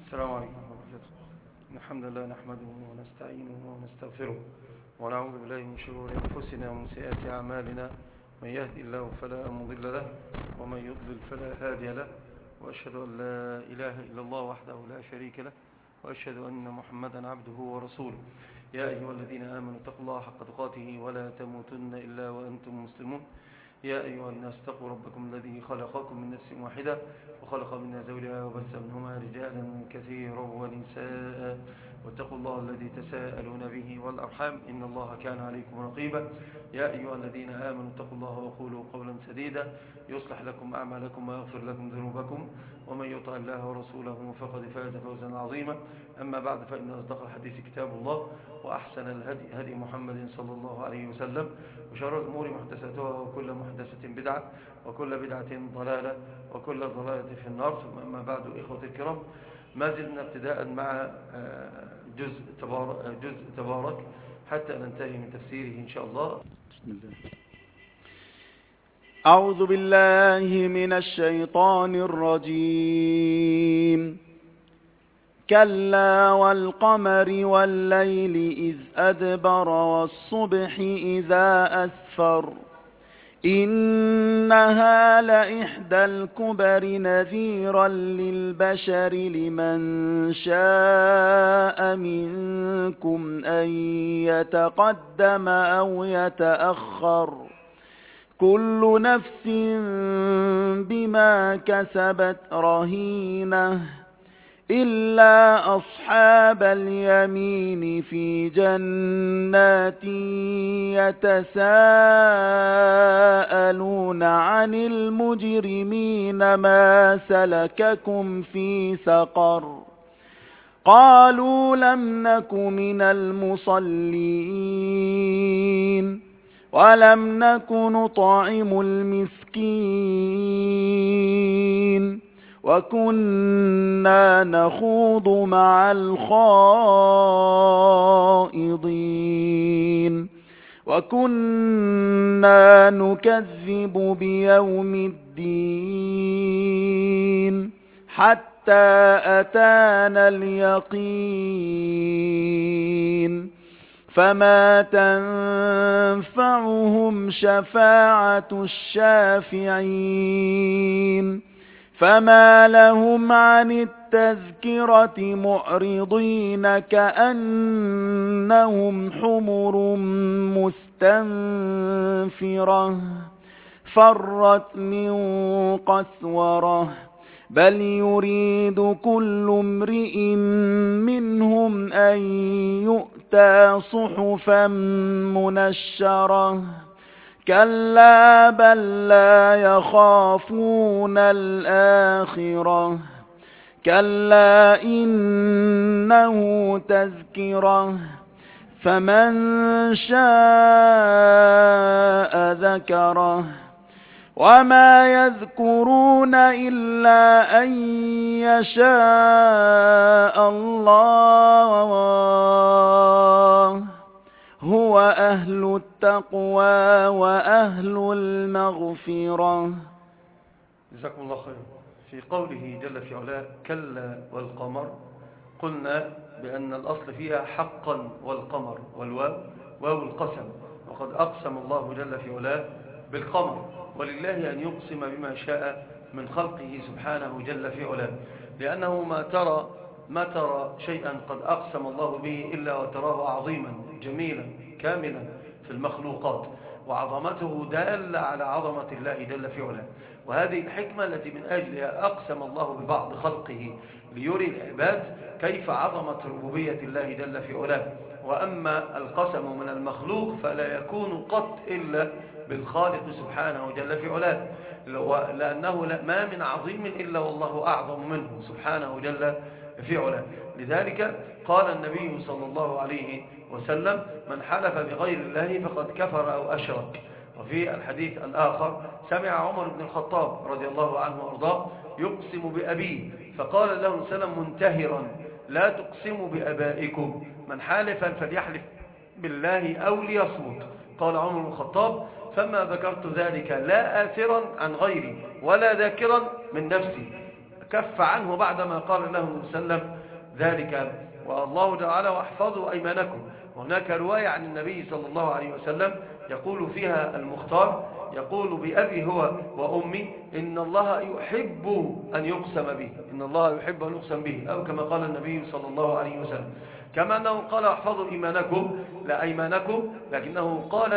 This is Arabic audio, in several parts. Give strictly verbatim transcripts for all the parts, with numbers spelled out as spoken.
السلام عليكم ورحمة الله وبركاته. الحمد لله نحمده ونستعينه ونستغفره ونعوذ بالله من شرور أنفسنا ومن سيئات أعمالنا، من يهدي الله فلا مضل له ومن يضلل فلا هادي له، وأشهد أن لا إله إلا الله وحده لا شريك له، وأشهد أن محمدا عبده ورسوله. يا أيها الذين آمنوا اتقوا الله حق تقاته ولا تموتن إلا وأنتم مسلمون. يا أيها الناس اتقوا ربكم الذي خلقكم من نفس واحدة وخلق منها زوجها وبث منهما رجالا كثيرا ونساء، واتقوا الله الذي تساءلون به والأرحام إن الله كان عليكم رقيبا. يا أيها الذين آمنوا اتقوا الله وقولوا قولا سديدا يصلح لكم أعمالكم ويغفر لكم ذنوبكم، ومن يطع الله ورسوله فقد فاز فوزا عظيما. أما بعد، فإن أصدق الحديث كتاب الله، وأحسن الهدي هدي محمد صلى الله عليه وسلم، وشر الأمور محدثاتها، وكل محدثة بدعة، وكل بدعة ضلالة، وكل ضلالة في النار. ثم أما بعد، إخوة الكرام، ما زلنا ابتداء مع جزء تبارك, جزء تبارك حتى ننتهي من تفسيره إن شاء الله. بسم الله. أعوذ بالله من الشيطان الرجيم. كلا والقمر والليل إذ أدبر والصبح إذا أسفر إنها لإحدى الكبر نذيرا للبشر لمن شاء منكم أن يتقدم أو يتأخر كل نفس بما كسبت رهينة إلا أصحاب اليمين في جنات يتساءلون عن المجرمين ما سلككم في سقر قالوا لم نك من المصلين ولم نك نطعم المسكين وكنا نخوض مع الخائضين وكنا نكذب بيوم الدين حتى أتانا اليقين فما تنفعهم شفاعة الشافعين فما لهم عن التذكرة معرضين كأنهم حمر مستنفرة فرت من قسورة بل يريد كل امرئ منهم أن يؤتى صحفا منشرة كلا بل لا يخافون الآخرة كلا إنه تذكرة فمن شاء ذكره وما يذكرون إلا أن يشاء الله هو أهل التقوى وأهل المغفرة. جزاكم الله خير. في قوله جل في علاه كلا والقمر، قلنا بأن الأصل فيها حقا والقمر، والواو واو القسم، وقد أقسم الله جل في علاه بالقمر، ولله أن يقسم بما شاء من خلقه سبحانه جل في علاه، لأنه ما ترى ما ترى شيئا قد أقسم الله به إلا وتراه عظيما جميلا كاملا في المخلوقات، وعظمته دالة على عظمة الله جل في علاه. وهذه الحكمة التي من أجلها أقسم الله ببعض خلقه ليري العباد كيف عظمة ربوبية الله جل في علاه. وأما القسم من المخلوق فلا يكون قط إلا بالخالق سبحانه جل في علاه، لأنه ما من عظيم إلا والله أعظم منه سبحانه جل في علاه. لذلك قال النبي صلى الله عليه وسلم من حلف بغير الله فقد كفر أو أشرك. وفي الحديث الآخر سمع عمر بن الخطاب رضي الله عنه وارضاه يقسم بأبيه، فقال له سلم منتهرا لا تقسموا بأبائكم، من حالف فليحلف بالله أو ليصمت. قال عمر بن الخطاب فما ذكرت ذلك لا آثرا عن غيري ولا ذاكرا من نفسي، كف عنه بعدما قال له النبي صلى الله عليه وسلم ذلك. والله تعالى واحفظوا أيمانكم. هناك رواية عن النبي صلى الله عليه وسلم يقول فيها المختار، يقول بأبي هو وأمي إن الله يحب أن يقسم به، إن الله يحب أن يقسم به، أو كما قال النبي صلى الله عليه وسلم. كما أنه قال احفظوا إيمانكم لا أيمانكم، لكنه قال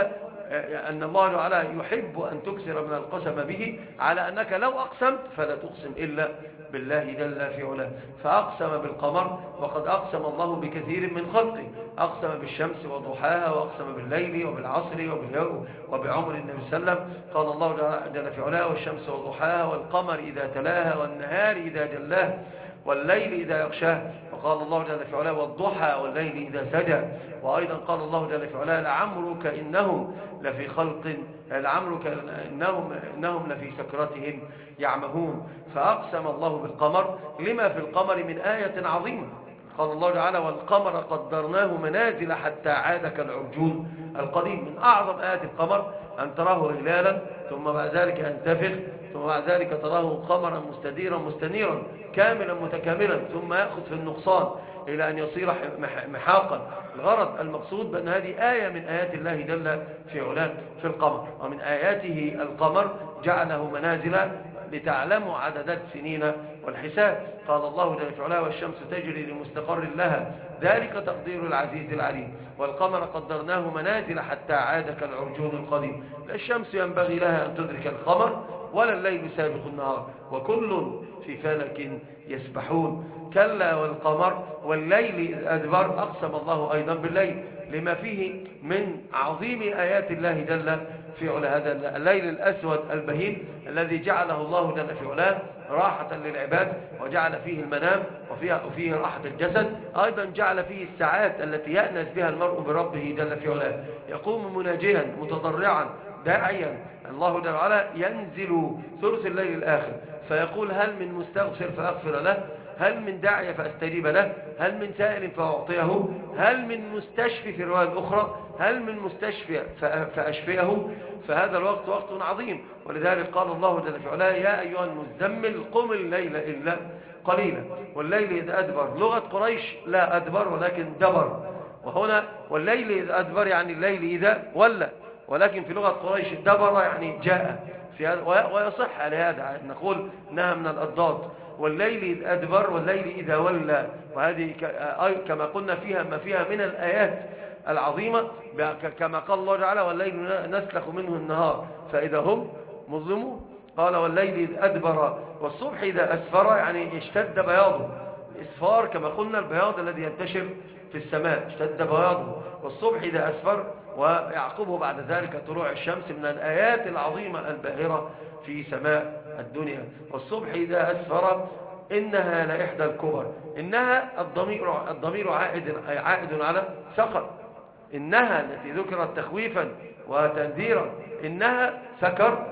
أن الله تعالى يحب أن تكثر من القسم به، على أنك لو أقسمت فلا تقسم إلا بالله جل في علاه. فأقسم بالقمر، وقد أقسم الله بكثير من خلقه، أقسم بالشمس وضحاها، وأقسم بالليل وبالعصر وباليوم وبعمر النبي صلى الله عليه وسلم. قال الله جل في علاه والشمس وضحاها والقمر إذا تلاها والنهار إذا جلاها والليل إذا يغشاه. وقال الله جل في علاه والضحى والليل إذا سجى. وأيضا قال الله جل في علاه لعمرك إنهم لفي خلق لعمرك إنهم, إنهم لفي سكرتهم يعمهون. فأقسم الله بالقمر لما في القمر من آية عظيمة. قال الله تعالى والقمر قدرناه منازل حتى عاد كالعرجون القديم. من أعظم آيات القمر أن تراه هلالا ثم بعد ذلك ينتفخ، ثم بعد ذلك تراه قمرا مستديرا مستنيرا كاملا متكاملا، ثم يأخذ في النقصان إلى أن يصير محاقا. الغرض المقصود بأن هذه آية من آيات الله جل في علاه في القمر. ومن آياته القمر جعله منازل لتعلموا عدد السنين والحساب. قال الله جل في علاه والشمس تجري لمستقر لها ذلك تقدير العزيز العليم. والقمر قدرناه منازل حتى عاد كالعرجون القديم. لا الشمس ينبغي لها أن تدرك القمر ولا الليل سابق النهار وكل في فلك يسبحون. كلا والقمر والليل إذ أدبر. أقسم الله أيضا بالليل لما فيه من عظيم آيات الله جل في علاه. هذا الليل الأسود البهيم الذي جعله الله جل في علاه راحة للعباد، وجعل فيه المنام وفيه, وفيه راحة الجسد. أيضا جعل فيه الساعات التي يأنس بها المرء بربه جل في علاه. يقوم مناجيا متضرعا داعيا. الله جل وعلا ينزل ثلث الليل الآخر فيقول هل من مستغفر فأغفر له، هل من داعي فأستجيب له، هل من سائل فأعطيه، هل من مستشفي في الرواية الأخرى هل من مستشفي فأشفيه. فهذا الوقت وقت عظيم. ولذلك قال الله جل في علاه يا أيها المزمل قم الليل إلا قليلا. والليل إذا أدبر لغة قريش لا أدبر ولكن دبر. وهنا والليل إذا أدبر يعني الليل إذا ولى، ولكن في لغة قريش دبر يعني جاء. في هذا ويصح على هذا نقول انها من الأضداد. والليل إذا أدبر والليل إذا ولى. وهذه كما قلنا فيها ما فيها من الآيات العظيمة، كما قال الله تعالى والليل نسلخ منه النهار فإذا هم مظلمون. قال والليل إذا أدبر والصبح إذا أسفر يعني اشتد بياضه. الإسفار كما قلنا البياض الذي ينتشر في السماء اشتد بياضه. والصبح إذا أسفر ويعقبه بعد ذلك طلوع الشمس من الآيات العظيمة الباهرة في سماء الدنيا. والصبح إذا أسفر إنها لإحدى الكبر. إنها الضمير الضمير عائد عائد على سقر. إنها التي ذكرت تخويفا وتنذيرا. إنها سكر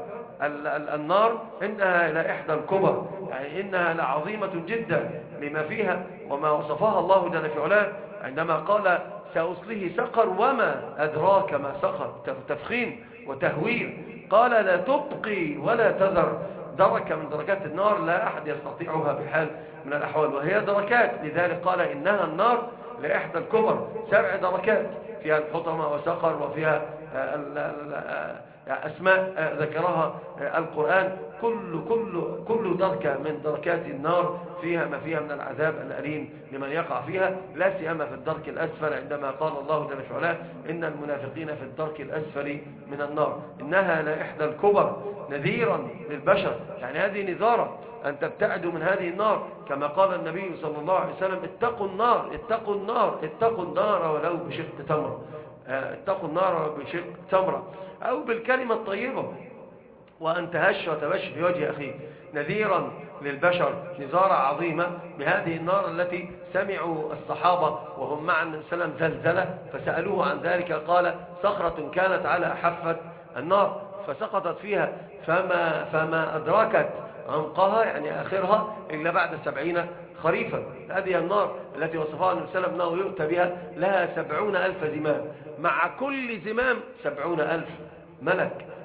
النار إنها لإحدى الكبر، يعني إنها لعظيمة جدا لما فيها وما وصفها الله جل في علاه عندما قال سأصله سقر وما أدراك ما سقر. تفخيم وتهويل. قال لا تبقي ولا تذر. دركة من دركات النار لا أحد يستطيعها بحال من الأحوال، وهي دركات. لذلك قال إنها النار لإحدى الكبر. سبع دركات فيها الحطمة وسقر وفيها أسماء ذكرها القرآن. كل كل كل دركة من دركات النار فيها ما فيها من العذاب الأليم لمن يقع فيها، لا سيما في الدرك الأسفل عندما قال الله جل في علاه إن المنافقين في الدرك الأسفل من النار. إنها لإحدى الكبر نذيرا للبشر، يعني هذه نذارة أن تبتعدوا من هذه النار. كما قال النبي صلى الله عليه وسلم اتقوا النار اتقوا النار اتقوا النار ولو بشق تمرة. اتقوا النار بشق تمرة أو بالكلمة الطيبة وأن تهش وتبش في وجه أخيه. نذيرا للبشر نذارة عظيمة بهذه النار التي سمعوا الصحابة وهم مع النبي صلى الله عليه وسلم زلزلة فسألوه عن ذلك قال صخرة كانت على حافة النار فسقطت فيها فما, فما أدركت عمقها يعني آخرها إلا بعد سبعين خريفا. هذه النار التي وصفها النبي صلى الله عليه وسلم أنه يؤتى بها لها سبعون ألف زمام، مع كل زمام سبعون ألف ملك.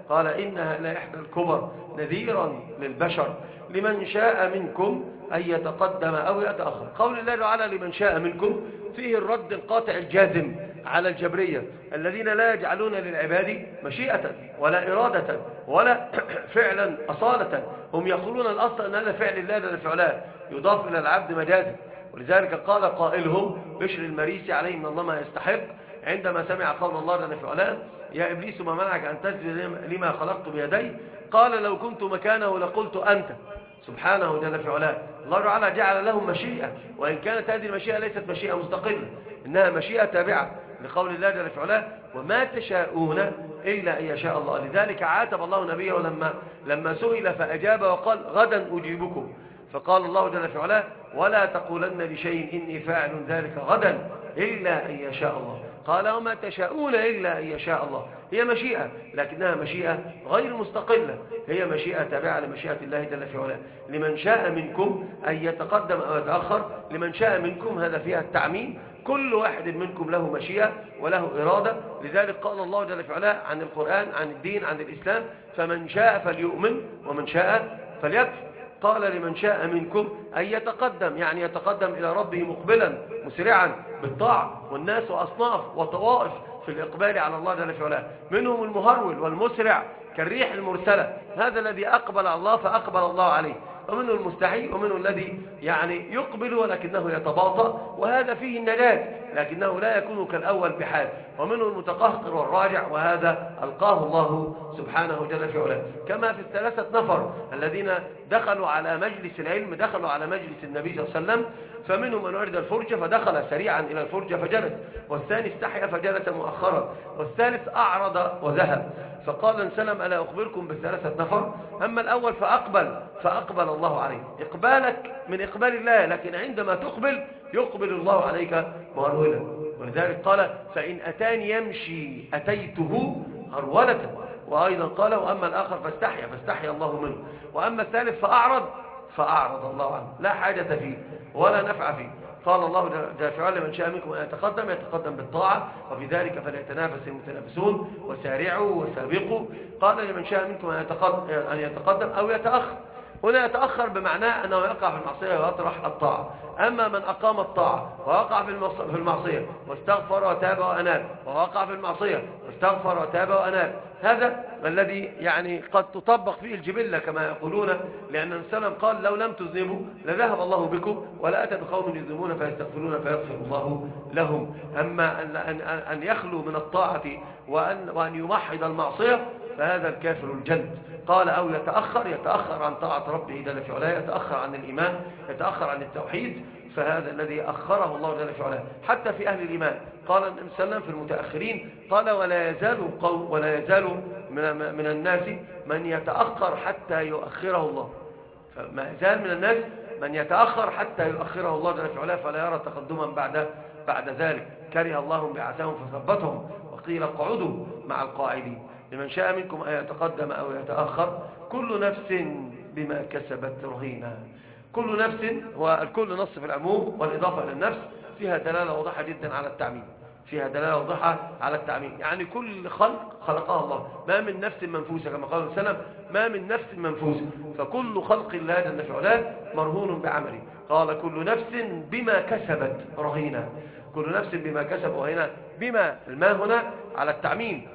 قال إنها لإحدى الكبر نذيرا للبشر لمن شاء منكم أن يتقدم أو يتأخر. قول الله تعالى لمن شاء منكم فيه الرد القاطع الجازم على الجبرية الذين لا يجعلون للعباد مشيئة ولا إرادة ولا فعلا أصالة. هم يقولون الأصل أن هذا فعل الله لا فعله يضاف إلى العبد مجازا. ولذلك قال قائلهم بشر المريسي عليه من الله ما يستحق عندما سمع قول الله جل في علاه يا إبليس ما منعك أن تسجد لما خلقت بيدي قال لو كنت مكانه لقلت أنت. سبحانه جل في علاه. الله تعالى جعل لهم مشيئة، وإن كانت هذه المشيئة ليست مشيئة مستقلة، إنها مشيئة تابعة لقول الله جل في علاه وما تشاءون إلا أن يشاء الله. لذلك عاتب الله نبيه لما لما سئل فأجاب وقال غدا أجيبكم. فقال الله جل في علاه ولا تقولن لشيء إني فاعل ذلك غدا إلا أن يشاء الله. قال وما تشاءون إلا أن يشاء الله. هي مشيئة لكنها مشيئة غير مستقلة، هي مشيئة تابعة لمشيئة الله جل في علاه. لمن شاء منكم أن يتقدم أو يتأخر، لمن شاء منكم هذا فيها التعميم، كل واحد منكم له مشيئة وله إرادة. لذلك قال الله جل في علاه عن القرآن عن الدين عن الإسلام فمن شاء فليؤمن ومن شاء فليكفر. قال لمن شاء منكم أن يتقدم، يعني يتقدم إلى ربه مقبلا مسرعا بالطاعة، والناس أصناف وطوائف في الإقبال على الله جل في علاه، منهم المهرول والمسرع كالريح المرسلة، هذا الذي أقبل على الله فأقبل الله عليه، ومنه المستحي، ومنه الذي يعني يقبل ولكنه يتباطأ وهذا فيه النجاة لكنه لا يكون كالأول بحال، ومنه المتقهقر والراجع وهذا ألقاه الله سبحانه جل في علاه. كما في الثلاثة نفر الذين دخلوا على مجلس العلم، دخلوا على مجلس النبي صلى الله عليه وسلم، فمنهم من أريد الفرجة فدخل سريعا إلى الفرجة فجلس، والثاني استحيا فجلس مؤخرا، والثالث أعرض وذهب. فقال انسلم ألا أخبركم بالثلاثة نفر؟ أما الأول فأقبل فأقبل الله عليه. إقبالك من إقبال الله، لكن عندما تقبل يقبل الله عليك مهرولا. ولذلك قال فإن أتاني يمشي أتيته هرولة. وأيضا قال وأما الآخر فاستحيا فاستحيا الله منه، وأما الثالث فأعرض فأعرض الله عنه، لا حاجة فيه ولا نفع فيه. قال الله جل وعلا لمن شاء منكم أن يتقدم يتقدم بالطاعة وفي ذلك فليتنافس المتنافسون وسارعوا وسابقوا. قال لمن شاء منكم أن يتقدم, أن يتقدم أو يتأخر. هنا يتأخر بمعناه أنه يقع في المعصية ويطرح الطاعة. أما من أقام الطاعة ووقع في المعصية واستغفر وتاب وأناب، ووقع في المعصية واستغفر وتاب وأناب، هذا الذي يعني قد تطبق فيه الجبلة كما يقولون، لأن النبي صلى الله عليه وسلم قال لو لم تذنبوا لذهب الله بكم ولا أتى بقوم يذنبون فيستغفرون فيغفر الله لهم. أما أن, أن يخلو من الطاعة وأن, وأن يمحض المعصية فهذا الكافر الجلد. قال أو يتأخر، يتأخر عن طاعة ربه جل في علاه، يتأخر عن الإيمان، يتأخر عن التوحيد، فهذا الذي أخره الله جل في علاه. حتى في أهل الإيمان قال النبي صلى الله عليه وسلم في المتأخرين قال ولا يزال قوم ولا يزال من, من الناس من يتأخر حتى يؤخره الله. فما يزال من الناس من يتأخر حتى يؤخره الله جل في علاه فلا يرى تقدما بعد بعد ذلك. كره الله بعثهم فثبتهم وقيل اقعدوا مع القاعدين. لمن شاء منكم أن يتقدم أو يتأخر كل نفس بما كسبت رهينة. كل نفس هو الكل نص في العموم، والإضافة إلى النفس فيها دلالة واضحة جدا على التعميم، فيها دلالة واضحة على التعميم، يعني كل خلق خلقها الله، ما من نفس منفوسة كما قال النبي صلى الله عليه وسلم ما من نفس منفوسة، فكل خلق الله جل في علاه مرهون بعمله. قال كل نفس بما كسبت رهينة، كل نفس بما كسبت رهينة، بما الماء هنا على التعميم،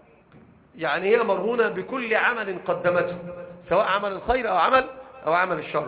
يعني هي مرهونة بكل عمل قدمته سواء عمل الخير أو عمل أو عمل الشر.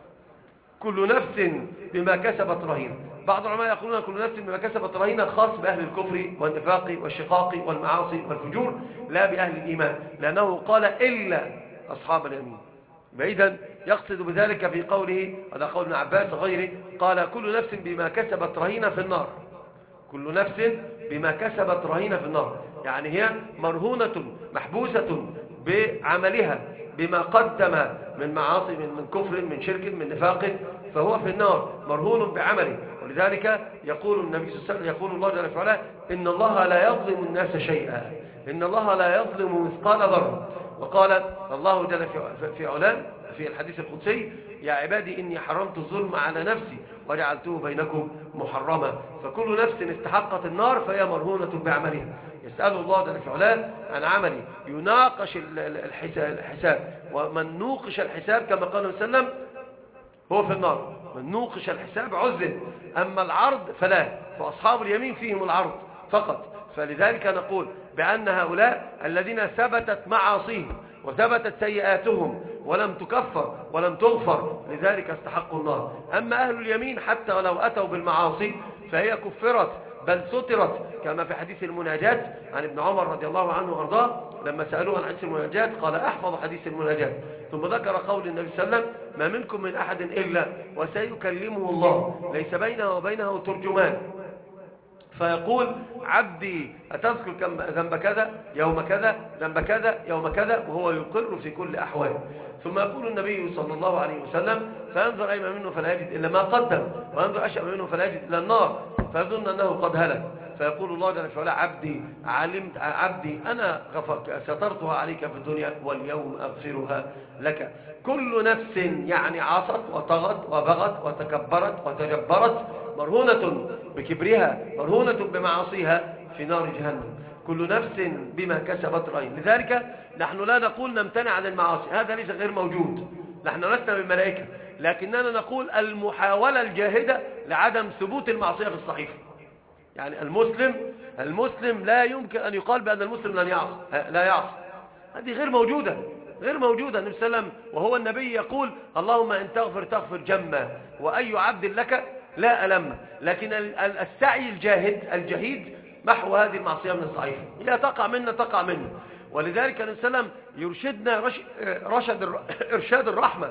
كل نفس بما كسبت رهينة. بعض العلماء يقولون كل نفس بما كسبت رهينة خاص بأهل الكفر والنفاق والشقاق والمعاصي والفجور، لا بأهل الإيمان، لأنه قال إلا أصحاب اليمين. بعيدا يقصد بذلك في قوله، هذا قول ابن عباس وغيره، قال كل نفس بما كسبت رهينة في النار. كل نفس بما كسبت رهينة في النار، يعني هي مرهونة محبوسة بعملها، بما قدم من معاصي، من, من كفر، من شرك، من نفاق، فهو في النار مرهون بعمله. ولذلك يقول النبي صلى الله عليه وسلم، يقول الله جل وعلا إن الله لا يظلم الناس شيئا، إن الله لا يظلم مثقال ذرة. وقال الله جل في علاه في الحديث القدسي يا عبادي إني حرمت الظلم على نفسي وجعلته بينكم محرما. فكل نفس استحقت النار فهي مرهونة بعملها. يسأل الله جل وعلا عن عمله، يناقش الحساب، ومن نوقش الحساب كما قال النبي صلى الله عليه وسلم هو في النار. من نوقش الحساب عذب، أما العرض فلا، فأصحاب اليمين فيهم العرض فقط. فلذلك نقول بأن هؤلاء الذين ثبتت معاصيهم وثبتت سيئاتهم ولم تكفر ولم تغفر لذلك استحقوا النار. أما أهل اليمين حتى ولو أتوا بالمعاصي فهي كفرت بل سترت، كما في حديث المناجات عن ابن عمر رضي الله عنه وارضاه لما سألوه عن حديث المناجات قال أحفظ حديث المناجات، ثم ذكر قول النبي صلى الله عليه وسلم ما منكم من أحد إلا وسيكلمه الله ليس بينه وبينه ترجمان فيقول عبدي أتذكر كم ذنب كذا يوم كذا ذنب كذا يوم كذا، وهو يقر في كل أحواله. ثم يقول النبي صلى الله عليه وسلم فينظر أيمن منه فلا يجد إلا ما قدم، وينظر أشأم منه فلا يجد إلا النار، فيظن أنه قد هلك، فيقول الله جل وعلا عبدي علمت عبدي أنا غفرت سترتها عليك في الدنيا واليوم أغفرها لك. كل نفس يعني عصت وطغت وبغت وتكبرت وتجبرت مرهونة بكبرها مرهونة بمعاصيها في نار جهنم، كل نفس بما كسبت رهين. لذلك نحن لا نقول نمتنع عن المعاصي، هذا ليس غير موجود، نحن لسنا من ملائكة، لكننا نقول المحاولة الجاهدة لعدم ثبوت المعصية في الصحيفة. يعني المسلم المسلم لا يمكن أن يقال بأن المسلم لن يعصي لا يعصي، هذه غير موجودة غير موجودة. النبي صلى الله عليه وسلم وهو النبي يقول اللهم إن تغفر تغفر جما وأي عبد لك لا ألم، لكن السعي الجاهد الجهيد محو هذه المعصية من الصحيفة، هي تقع منا تقع منا. ولذلك النبي صلى الله عليه وسلم يرشدنا رش رشد إرشاد الرحمة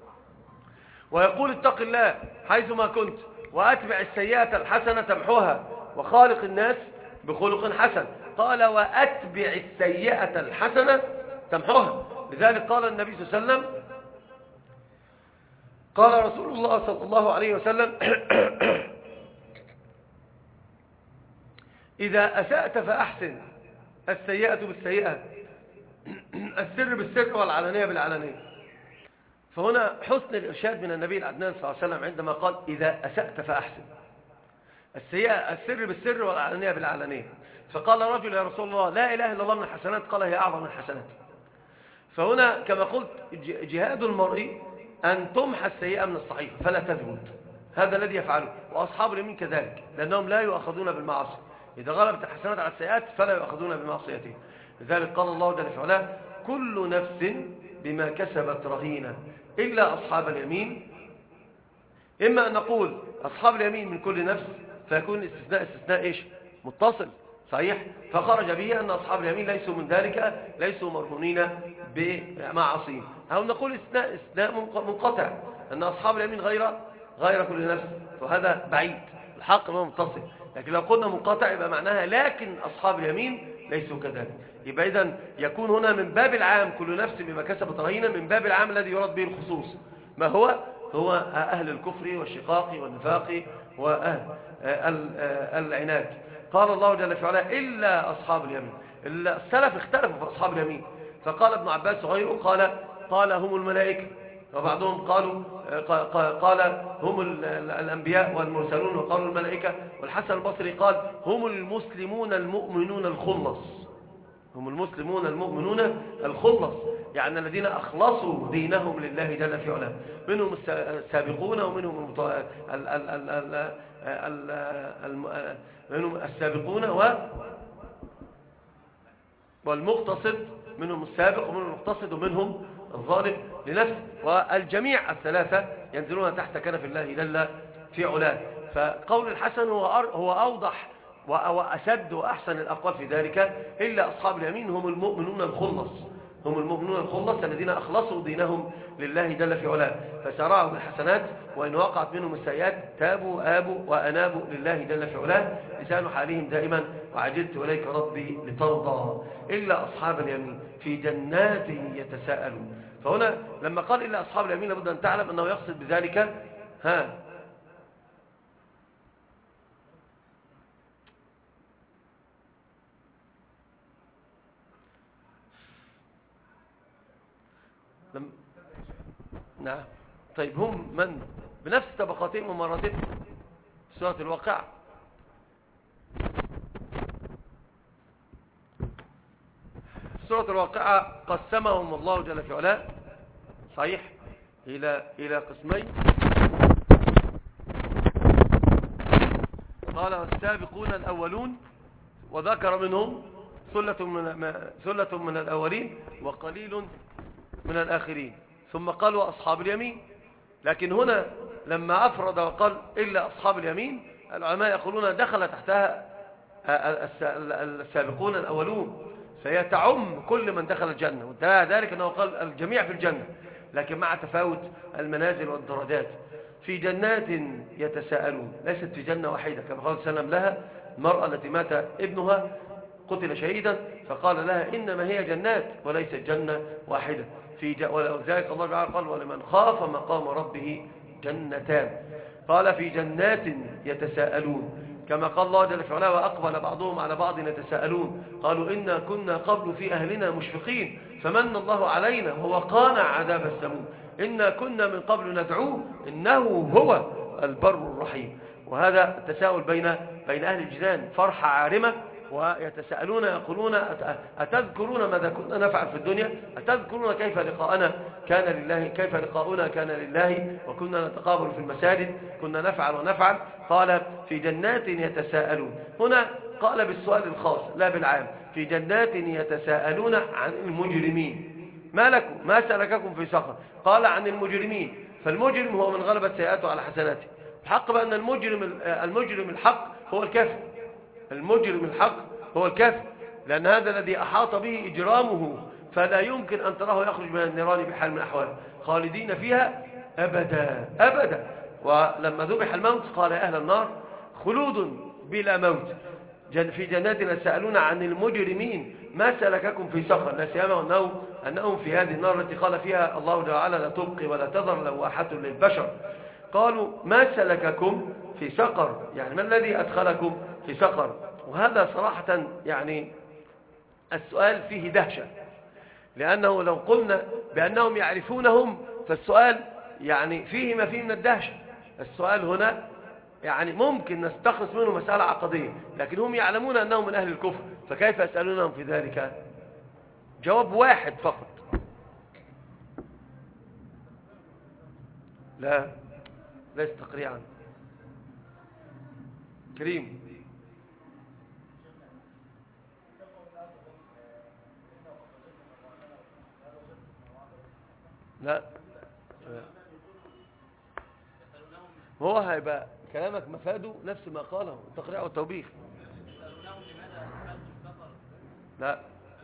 ويقول اتق الله حيثما كنت وأتبع السيئة الحسنة تمحوها وخالق الناس بخلق حسن. قال وأتبع السيئة الحسنة تمحوها. لذلك قال النبي صلى الله عليه وسلم قال رسول الله صلى الله عليه وسلم إذا أسأت فأحسن، السيئة بالسيئة، السر بالسر والعلانية بالعلانية. فهنا حسن الإرشاد من النبي العدنان صلى الله عليه وسلم عندما قال إذا أسأت فأحسن، السيئة السر بالسر والعلانية بالعلانية. فقال رجل يا رسول الله لا إله إلا الله من الحسنات، قال هي أعظم من الحسنات. فهنا كما قلت جهاد المرء أن تمحى السيئة من الصحيفة فلا تثبت، هذا الذي يفعله. وأصحاب اليمين كذلك لأنهم لا يؤخذون بالمعاصي، إذا غلبت الحسنات على السيئات فلا يؤخذون بمعصيته. لذلك قال الله جل وعلا كل نفس بما كسبت رهينة إلا أصحاب اليمين. إما أن نقول أصحاب اليمين من كل نفس فيكون استثناء استثناء إيش متصل صحيح، فخرج به أن أصحاب اليمين ليسوا من ذلك ليسوا مرهونين بمعاصيهم. أو نقول استثناء استثناء منقطع أن أصحاب اليمين غير غير كل نفس، فهذا بعيد الحق هو متصل. لكن لو قلنا منقطع يبقى معناها لكن أصحاب اليمين ليسوا كذلك. يبقى إذن يكون هنا من باب العام كل نفس بما كسبت رهينة، من باب العام الذي يراد به الخصوص. ما هو هو أهل الكفر والشقاق والنفاق وأهل العناد. قال الله جل وعلا إلا أصحاب اليمين. السلف اختلفوا في أصحاب اليمين، فقال ابن عباس وغيره قال قال هم الملائكة، وبعضهم قالوا قال هم الأنبياء والمرسلون، وقالوا الملائكة. والحسن البصري قال هم المسلمون المؤمنون الخلص، هم المسلمون المؤمنون الخلص، يعني الذين أخلصوا دينهم لله جل في علاه. منهم السابقون ومنهم منهم السابقون والمقتصد، منهم السابق ومنهم المقتصد ومنهم الظالم لنفسه. والجميع الثلاثة ينزلون تحت كنف الله جل في علاه. فقول الحسن هو هو أوضح وأشد وأحسن الأقوال في ذلك. إلا أصحاب اليمين هم المؤمنون الخلص، هم المؤمنون الخلص الذين أخلصوا دينهم لله جل في علاه، فسارعوا بالحسنات وإن وقعت منهم السيئات تابوا آبوا وأنابوا لله جل في علاه، لسان حالهم دائما وعجلت إليك ربي لترضى. إلا أصحاب اليمين في جنات يتساءلون. فهنا لما قال إلا أصحاب اليمين لابد أن تعلم أنه يقصد بذلك ها نعم. طيب هم من بنفس طبقاتهم ومراتبهم. سورة الواقعة سورة الواقعة قسمهم الله جل في علاه صحيح إلى إلى قسمين. قال والسابقون الأولون وذكر منهم ثلة من ثلة من الأولين وقليل من الآخرين، ثم قال وأصحاب اليمين. لكن هنا لما أفرد وقال إلا أصحاب اليمين، العلماء يقولون دخل تحتها السابقون الأولون، سيتعم كل من دخل الجنة، وذلك أنه قال الجميع في الجنة، لكن مع تفاوت المنازل والدرجات. في جنات يتساءلون، ليست في جنة واحدة كما قال صلى الله عليه وسلم لها المرأة التي مات ابنها قتل شهيدا، فقال لها إنما هي جنات وليست جنة واحدة. في ج... ولذلك الله تعالى قال ولمن خاف مقام ربه جنتان. قال في جنات يتساءلون، كما قال الله جل وعلا وأقبل بعضهم على بعض يتساءلون قالوا إنا كنا قبل في أهلنا مشفقين فمن الله علينا ووقانا عذاب السموم إنا كنا من قبل ندعوه إنه هو البر الرحيم. وهذا التساؤل بين بين أهل الجنان فرحة عارمة، ويتساءلون يقولون أتذكرون ماذا كنا نفعل في الدنيا؟ أتذكرون كيف لقاءنا كان لله كيف لقاؤنا كان لله وكنا نتقابل في المساجد كنا نفعل ونفعل. قال في جنات يتساءلون، هنا قال بالسؤال الخاص لا بالعام. في جنات يتساءلون عن المجرمين ما لكم ما سلككم في سقر؟ قال عن المجرمين، فالمجرم هو من غلبت سيئاته على حسناته. الحق بأن المجرم المجرم الحق هو الكافر، المجرم الحق هو الكافر، لأن هذا الذي أحاط به إجرامه فلا يمكن أن تراه يخرج من النيران بحال من الأحوال خالدين فيها أبدا أبدا. ولما ذبح الموت قال أهل النار خلود بلا موت. في جنات يتساءلون عن المجرمين ما سلككم في سقر، لا سيما أنه أنهم في هذه النار التي قال فيها الله تعالى لا تبقي ولا تذر لواحة للبشر. قالوا ما سلككم في سقر، يعني ما الذي أدخلكم في سقر؟ وهذا صراحة يعني السؤال فيه دهشة، لأنه لو قلنا بأنهم يعرفونهم فالسؤال يعني فيه ما فيه من الدهشة. السؤال هنا يعني ممكن نستخلص منه مسألة عقدية، لكن هم يعلمون أنهم من أهل الكفر، فكيف يسألونهم في ذلك؟ جواب واحد فقط لا ليس تقريعا كريم. لا هو هيبقى كلامك مفاده نفس ما قاله التقريع والتوبيخ. لا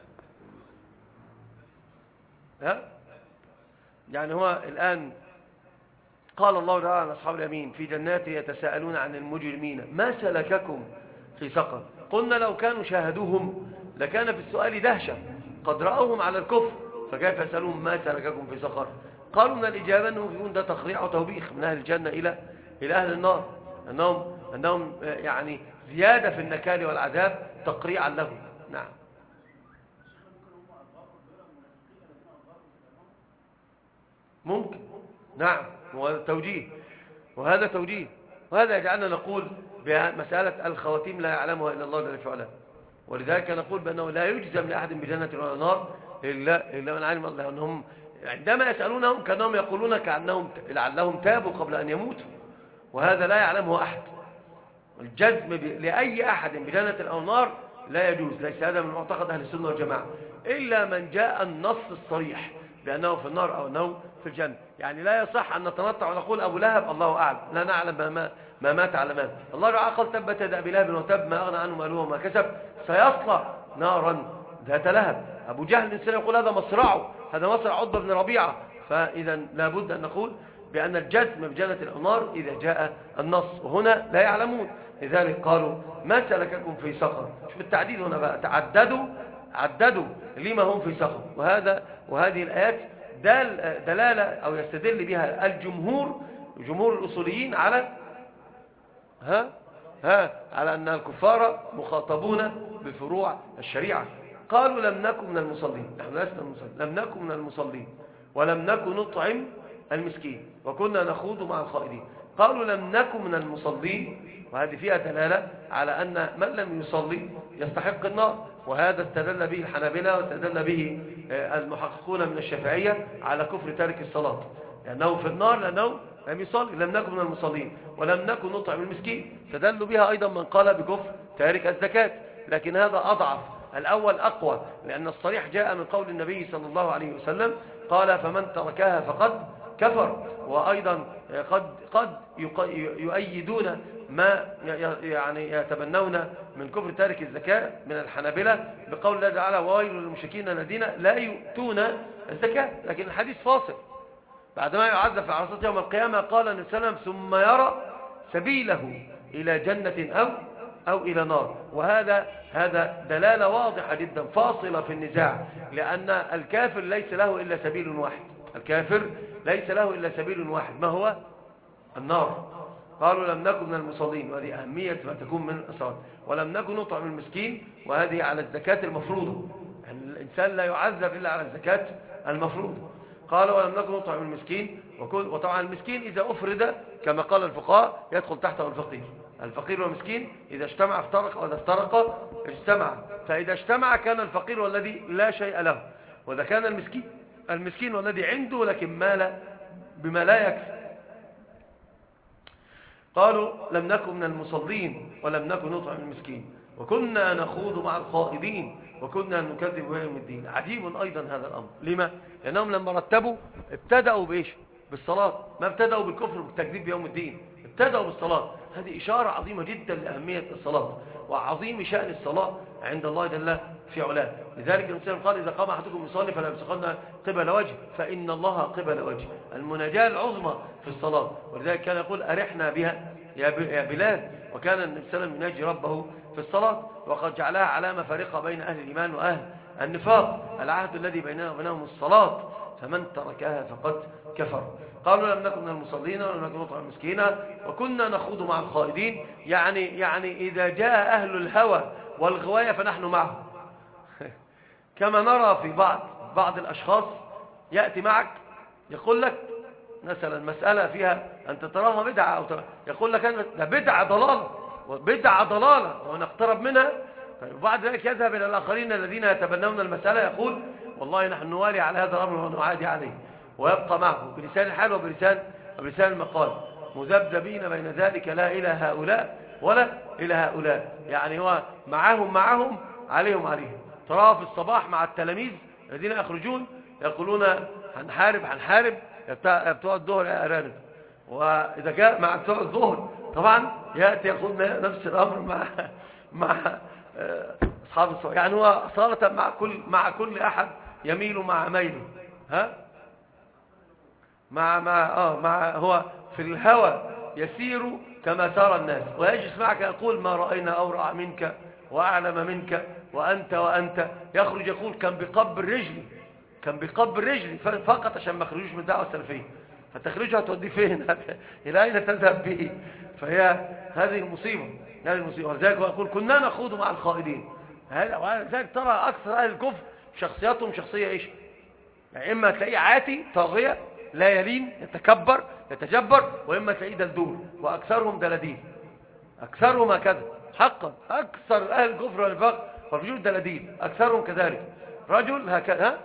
ها يعني هو الآن قال الله تعالى عن أصحاب اليمين في جنات يتساءلون عن المجرمين ما سلككم في سقر. قلنا لو كانوا شاهدوهم لكان في السؤال دهشة، قد رأوهم على الكفر فكيف يسألون ما سلككم في سقر؟ قالوا من الإجابة أنه يكون ده تقريع وتوبيخ من أهل الجنة إلى إلى أهل النار، أنهم, أنهم يعني زيادة في النكال والعذاب تقريعا لهم. نعم ممكن، نعم وهذا توجيه وهذا توجيه وهذا يجعلنا نقول بمسألة الخواتيم لا يعلمها إلا الله جل وعلا، ولذلك نقول بأنه لا يجزم لأحد بجنة ولا نار إلا, إلا من علم الله. أنهم عندما يسألونهم كأنهم يقولون كأنهم لعلهم تابوا قبل أن يموتوا، وهذا لا يعلمه أحد. الجزم لأي أحد بجنة أو نار لا يجوز، ليس هذا من معتقد أهل السنة والجماعة إلا من جاء النص الصريح بأنه في النار أو أنه في الجنة. يعني لا يصح أن نتنطع ونقول أبو لهب الله أعلم، لا نعلم ما, ما, ما مات على مات. الله تعالى قال تبت يدا أبي لهب وتب ما أغنى عنه ماله وما كسب سيصلى نارا ذات لهب. أبو جهل الإنسان يقول هذا مصرعه، هذا مصرع عتبة بن ربيعة. فإذا لابد أن نقول بأن الجزم بجنة النار إذا جاء النص، وهنا لا يعلمون، لذلك قالوا ما سلككم في سقر. شوف التعديد هنا بقى، تعددوا عددوا لما هم في سقر. وهذا وهذه الآيات دل دلالة أو يستدل بها الجمهور جمهور الأصوليين على ها ها على أن الكفار مخاطبون بفروع الشريعة. قالوا لم نكن من المصلين، نحن لسنا المصلين، لم نكن من المصلين ولم نكن نطعم المسكين وكنا نخوض مع الخائضين. قالوا لم نكن من المصلين، وهذه فيها دلالة على أن من لم يصلي يستحق النار، وهذا استدل به الحنابلة واستدل به المحققون من الشافعية على كفر تارك الصلاة، لأنه في النار لأنه لم يصلي. لم نكن من المصلين ولم نكن نطعم المسكين، استدلوا بها أيضا من قال بكفر تارك الزكاة، لكن هذا أضعف. الأول أقوى، لأن الصريح جاء من قول النبي صلى الله عليه وسلم قال فمن تركها فقد كفر. وأيضا قد قد يؤيدون ما يعني يتبنون من كفر تارك الزكاة من الحنابلة بقول الله تعالى وويل للمشركين الذين لا يؤتون الزكاة، لكن الحديث فاصل. بعدما يعذب في عرصات يوم القيامة قال النبي صلى الله عليه وسلم ثم يرى سبيله إلى جنة أو أو إلى نار. وهذا هذا دلالة واضحة جدا فاصلة في النزاع، لأن الكافر ليس له إلا سبيل واحد. الكافر ليس له إلا سبيل واحد، ما هو؟ النار. قالوا لم نكن من المصلين، وهذه أهمية ما تكون من الصلاة. ولم نكن نطعم المسكين، وهذه على الزكاة المفروضة، يعني الإنسان لا يعذب إلا على الزكاة المفروضة. قال ولم نكن نطعم المسكين، وطبعا المسكين إذا أفرد كما قال الفقهاء يدخل تحته الفقير. الفقير والمسكين إذا اجتمع افترق، وإذا افترق اجتمع. فإذا اجتمع كان الفقير والذي لا شيء له، وإذا كان المسكين المسكين والذي عنده لكن مال بما لا يكفي. قالوا لم نكن من المصلين ولم نكن نطعم المسكين وكنا نخوض مع الخائضين وكنا نكذب بيوم الدين. عجيب أيضا هذا الأمر. لما؟ لأنهم لما رتبوا ابتدأوا بإيش؟ بالصلاة، ما ابتدأوا بالكفر والتكذيب بيوم الدين، ابتدأوا بالصلاة. هذه إشارة عظيمة جدا لأهمية الصلاة وعظيم شأن الصلاة عند الله جل في علاه. لذلك الإنسان قال إذا قام أحدكم يصلي فلا يبصقن قبل وجه فإن الله قبل وجه. المناجاة العظمى في الصلاة، ولذلك كان يقول أرحنا بها يا بلال. وكان النبي صلى الله عليه وسلم يناجي ربه في الصلاة، وقد جعلها علامة فارقة بين أهل الإيمان وأهل النفاق. العهد الذي بيننا وبينهم الصلاة، فمن تركها فقد كفر. قالوا لم نكن من المصلين ولم نكن نطعم المسكين وكنا نخوض مع الخائضين. يعني يعني إذا جاء أهل الهوى والغواية فنحن معهم. كما نرى في بعض بعض الأشخاص يأتي معك يقول لك مثلا مسألة فيها أنت تراها بدعة أو ترى يقول لك ده بدعة ضلالة وبدعة ضلالة ونقترب منها. وبعد ذلك يذهب إلى الآخرين الذين يتبنون المسألة يقول والله نحن نوالي على هذا الأمر ونعادي عليه، ويبقى معه بلسان الحال وبلسان وبلسان المقال مذبذبين بين ذلك لا إلى هؤلاء ولا إلى هؤلاء. يعني هو معهم معهم عليهم عليهم. تراه في الصباح مع التلاميذ الذين يخرجون يقولون هنحارب هنحارب بتوع الظهر يا أرانب، وإذا جاء مع بتوع الظهر طبعا يأتي يقول نفس الأمر مع مع أصحاب الصباح. يعني هو صارت مع كل مع كل أحد يميل مع ميله، ها مع مع اه مع هو في الهوى يسير كما سار الناس، ويجلس معك يقول ما رأينا أورع منك وأعلم منك وأنت وأنت. يخرج يقول كان بقبل رجلي كان بقبل رجلي فقط عشان ما خرجوش من الدعوة السلفية. فتخرجها تودي فين؟ إلى أين تذهب به؟ فهي هذه المصيبة هذه المصيبة. ولذلك يقول كنا نخوض مع الخائضين. ولذلك ترى أكثر أهل الكفر شخصياتهم شخصية إيش؟ يعني إما تلاقيه عاتي طاغية لا يلين يتكبر يتجبر، وإما تلاقيه دلدول، وأكثرهم دلاديل. أكثرهم هكذا حقا. أكثر أهل الكفر والنفاق والفجور دلاديل، أكثرهم كذلك. رجل هكذا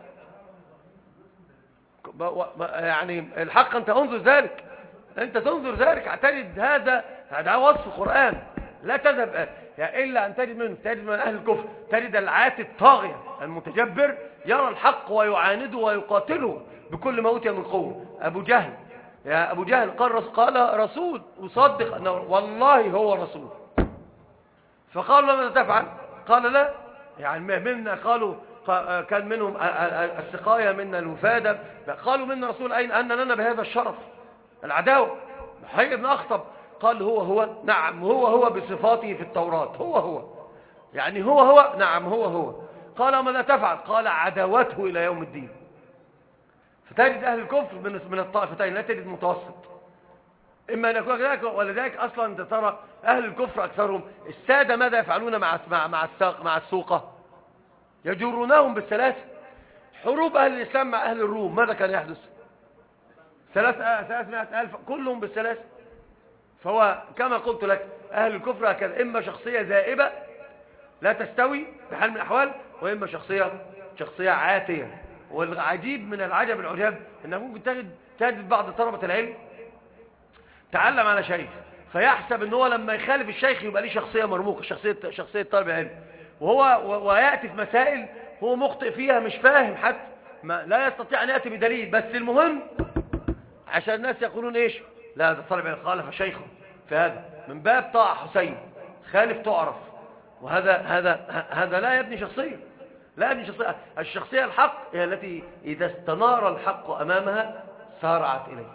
يعني الحق أنت انظر ذلك أنت تنظر ذلك اعترض. هذا هذا وصف قرآن لا تذهب يعني إلا أن تجد منه تجد من أهل الكفر تجد العاتي الطاغية المتجبر يرى الحق ويعانده ويقاتله بكل ما أوتي من قوة. أبو جهل يا أبو جهل قال قال رسول وصدق أنه والله هو رسول. فقال ماذا تفعل؟ قال لا. يعني منا قالوا كان منهم السقاية منا الوفادة، قالوا منا رسول أين أن لنا بهذا الشرف العداوة. حي بن أخطب قال هو هو نعم هو هو بصفاته في التوراة هو هو يعني هو هو نعم هو هو. قال ماذا تفعل؟ قال عداوته إلى يوم الدين. فتجد أهل الكفر من الطائفتين لا تجد متوسط، إما أن يكون كذلك. ولذلك أصلا أنت ترى أهل الكفر أكثرهم السادة ماذا يفعلون مع مع مع الساق مع السوقة؟ يجرونهم بالسلاسل. حروب أهل الإسلام مع أهل الروم ماذا كان يحدث؟ ثلاثمائة ألف كلهم بالثلاثة. فهو كما قلت لك أهل الكفر هكذا، إما شخصية ذائبة لا تستوي بحال من الأحوال، وإما شخصية شخصية عاتية. والعجيب من العجب العجاب أنه ممكن تجد تجد بعض طلبة العلم تعلم على شيخ فيحسب أنه لما يخالف الشيخ يبقى ليه شخصية مرموقة، شخصية شخصية طالب العلم، وهو ويأتي في مسائل هو مخطئ فيها مش فاهم حتى، ما لا يستطيع أن يأتي بدليل، بس المهم عشان الناس يقولون إيش؟ لا ده طالب العلم خالف شيخه في هذا، من باب طاعة حسين خالف تعرف. وهذا هذا هذا لا يبني شخصية، لا يبني شخصية. الشخصية الحق هي التي إذا استنار الحق أمامها سارعت إليه،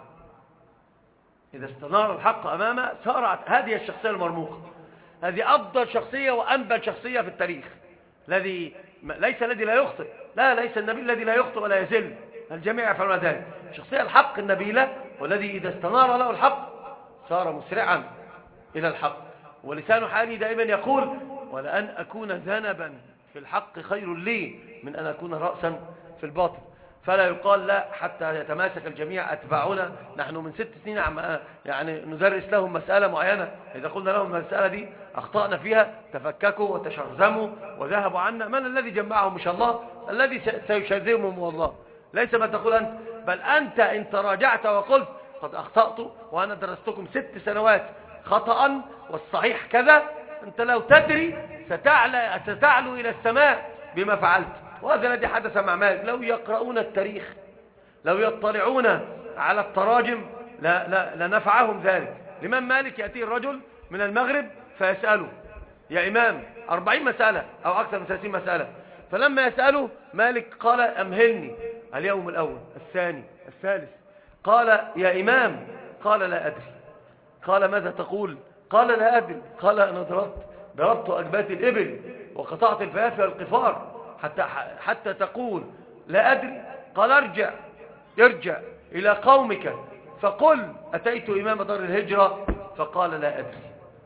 إذا استنار الحق أمامها سارعت. هذه الشخصية المرموقة، هذه أفضل شخصية وأنبل شخصية في التاريخ، الذي ليس الذي لا يخطئ، لا ليس النبي الذي لا يخطئ ولا يزل، الجميع يفعلون ذلك. الشخصية الحق النبيلة والذي إذا استنار له الحق صار مسرعا إلى الحق. ولسان حالي دائما يقول ولأن أكون ذنبا في الحق خير لي من أن أكون رأسا في الباطل. فلا يقال لا حتى يتماسك الجميع أتباعنا. نحن من ست سنين عم يعني ندرس لهم مسألة معينة، إذا قلنا لهم المسألة دي أخطأنا فيها تفككوا وتشرذموا وذهبوا عنا. من الذي جمعهم؟ مش الله الذي سيشرذمهم والله، ليس ما تقول أنت، بل أنت إن تراجعت وقلت قد أخطأت وأنا درستكم ست سنوات خطأ والصحيح كذا، أنت لو تدري ستعلى ستعلو إلى السماء بما فعلت. وهذا الذي حدث مع مالك. لو يقرؤون التاريخ، لو يطلعون على التراجم لا لا لنفعهم ذلك. الإمام مالك يأتي الرجل من المغرب فيسأله يا إمام أربعين مسألة أو أكثر من ثلاثين مسألة، فلما يسأله مالك قال أمهلني اليوم الأول الثاني الثالث. قال يا إمام، قال لا أدري. قال ماذا تقول؟ قال لا أدري. قال أنا ضربت ضربت أجبات الإبل وقطعت الفيافي والقفار حتى حتى تقول لا أدري. قال ارجع ارجع إلى قومك فقل أتيت إمام دار الهجرة فقال لا أدري.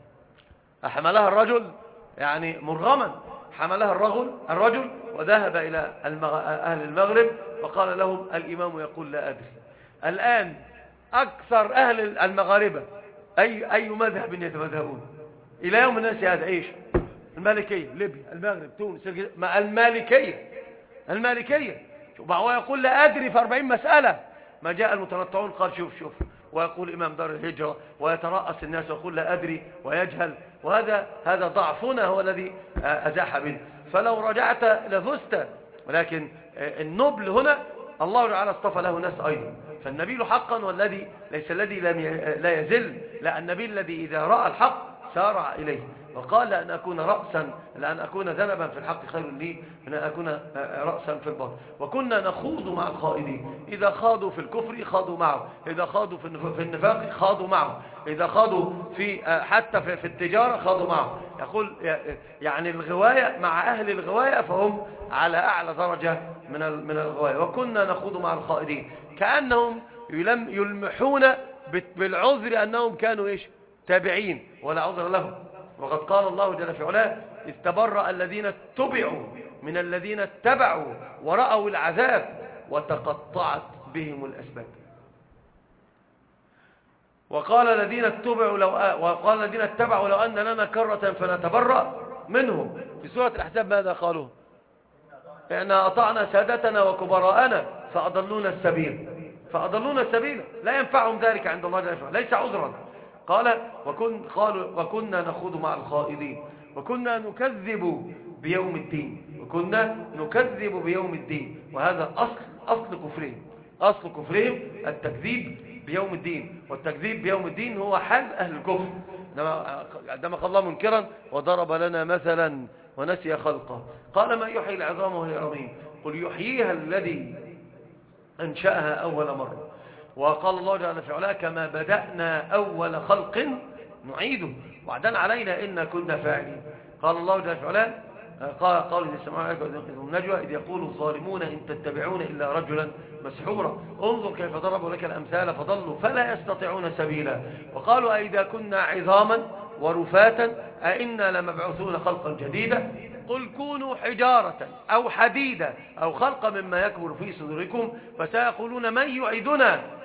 أحملها الرجل يعني مرغما، حملها الرجل الرجل وذهب إلى أهل المغرب وقال لهم الإمام يقول لا أدري. الآن أكثر أهل المغاربة أي أي مذهب يتمذهبون إلى يوم الناس هذا؟ إيش؟ المالكية، ليبيا، المغرب، تونس، مع المالكية المالكية وهو يقول لا أدري في أربعين مسألة. ما جاء المتنطعون قال شوف شوف، ويقول إمام دار الهجرة ويترأس الناس ويقول لا أدري ويجهل. وهذا هذا ضعفنا هو الذي أزاح بنا. فلو رجعت لفزت، ولكن النبل هنا الله تعالى اصطفى له ناس أيضا. فالنبي حقا والذي ليس الذي لم لا يزل، لا النبي الذي إذا رأى الحق سارع إليه وقال لأن أكون رأسا لأن أكون ذنبا في الحق خير لي من أن أكون رأسا في الباطل. وكنا نخوض مع الخائضين، إذا خاضوا في الكفر خاضوا معه، إذا خاضوا في النفاق خاضوا معه، إذا خاضوا في حتى في التجارة خاضوا معه. يقول يعني الغواية مع أهل الغواية فهم على أعلى درجة من من الغواية. وكنا نخوض مع الخائضين كأنهم يلمحون بالعذر أنهم كانوا إيش؟ تابعين ولا عذر لهم. وقد قال الله جل في علاه إذ تبرأ الذين اتبعوا من الذين اتبعوا ورأوا العذاب وتقطعت بهم الأسباب. وقال الذين اتبعوا لو وقال الذين اتبعوا لو أن لنا كرة فنتبرأ منهم. في سورة الأحزاب ماذا قالوا؟ إن أطعنا سادتنا وكبراءنا فأضلونا السبيل فأضلونا السبيل لا ينفعهم ذلك عند الله جل وعلا، ليس عذرا. قال وكن قالوا وكنا نخوض مع الخائضين وكنا نكذب بيوم الدين وكنا نكذب بيوم الدين. وهذا أصل أصل كفرهم أصل كفرهم التكذيب بيوم الدين. والتكذيب بيوم الدين هو حال أهل الكفر. عندما قال الله منكرا وضرب لنا مثلا ونسي خلقه قال ما يحيي العظام وهي رميم قل يحييها الذي أنشأها أول مرة. وقال الله جل في علاه كما بدأنا أول خلق نعيده وعدا علينا إن كنا فاعلين. قال الله جل في علاه قال قال للسماء عليكم النجوى إذ يقول الظالمون إن تتبعون إلا رجلا مسحورا انظر كيف ضربوا لك الأمثال فضلوا فلا يستطيعون سبيلا. وقالوا أئذا كنا عظاما ورفاتا أئنا لمبعوثون خلقا جديدا قل كونوا حجارة أو حديدا أو خلقا مما يكبر في صدوركم فسيقولون من يعيدنا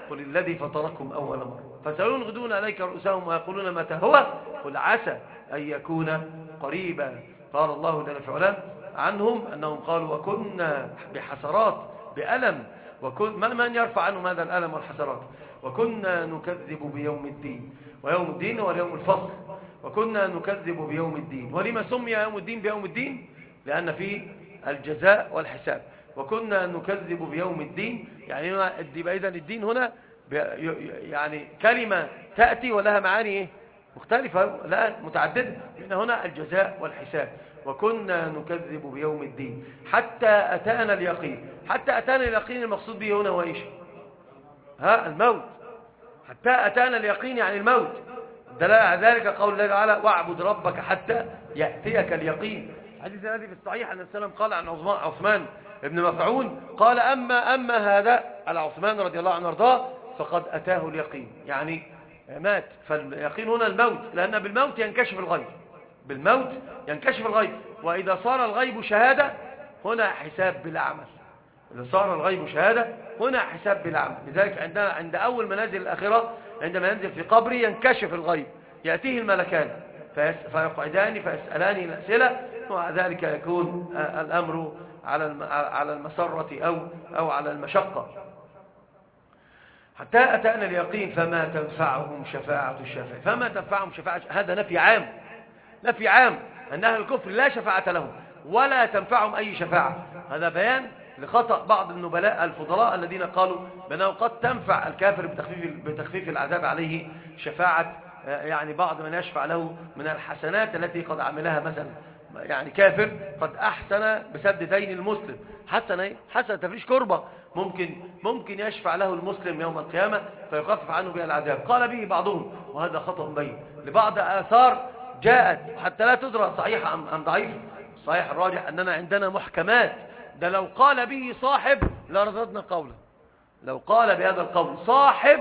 قل الذي فطركم أول مرة فسينغضون عليك رؤوسهم ويقولون متى هو قل عسى أن يكون قريبا. قال الله جل في علاه عنهم أنهم قالوا وكنا بحسرات بألم وكن من يرفع عنهم هذا الألم والحسرات وكنا نكذب بيوم الدين ويوم الدين هو يوم الفصل وكنا نكذب بيوم الدين. ولما سمي يوم الدين بيوم الدين؟ لأن فيه الجزاء والحساب. وكنا نكذب بيوم الدين يعني يبقى إذن الدين هنا يعني كلمة تأتي ولها معاني مختلفة لا متعددة لأن هنا الجزاء والحساب. وكنا نكذب بيوم الدين حتى أتانا اليقين. حتى أتانا اليقين المقصود به هنا هو إيش؟ ها الموت. حتى أتانا اليقين يعني الموت. دلالة على ذلك قول الله تعالى واعبد ربك حتى يأتيك اليقين. الحديث الذي في الصحيح أن السلام قال عن عثمان ابن مفعون قال أما أما هذا على عثمان رضي الله عنه وارضاه فقد أتاه اليقين يعني مات. فاليقين هنا الموت لأن بالموت ينكشف الغيب. بالموت ينكشف الغيب. وإذا صار الغيب شهادة هنا حساب بالأعمال. إذا صار الغيب شهادة هنا حساب بالعمل. لذلك عندنا عند أول منازل الآخرة عندما ينزل في قبري ينكشف الغيب يأتيه الملكان فيقعدان فيسألان الأسئلة ومع ذلك يكون الأمر على على المسرة أو أو على المشقة. حتى أتانا اليقين فما تنفعهم شفاعة الشافعين. فما تنفعهم شفاعة هذا نفي عام. نفي عام أن أهل الكفر لا شفاعة لهم ولا تنفعهم أي شفاعة. هذا بيان لخطأ بعض النبلاء الفضلاء الذين قالوا بأنه قد تنفع الكافر بتخفيف, بتخفيف العذاب عليه شفاعة يعني بعض من يشفع له من الحسنات التي قد عملها مثلا يعني كافر قد أحسن بسد دين المسلم حسنة حسنة تفريش كربة ممكن ممكن يشفع له المسلم يوم القيامة فيخفف عنه بها العذاب. قال به بعضهم وهذا خطأ بين لبعض آثار جاءت حتى لا تدرى صحيحة أم ضعيفة. صحيح الراجح أننا عندنا محكمات ده لو قال به صاحب لرددنا قوله. لو قال بهذا القول صاحب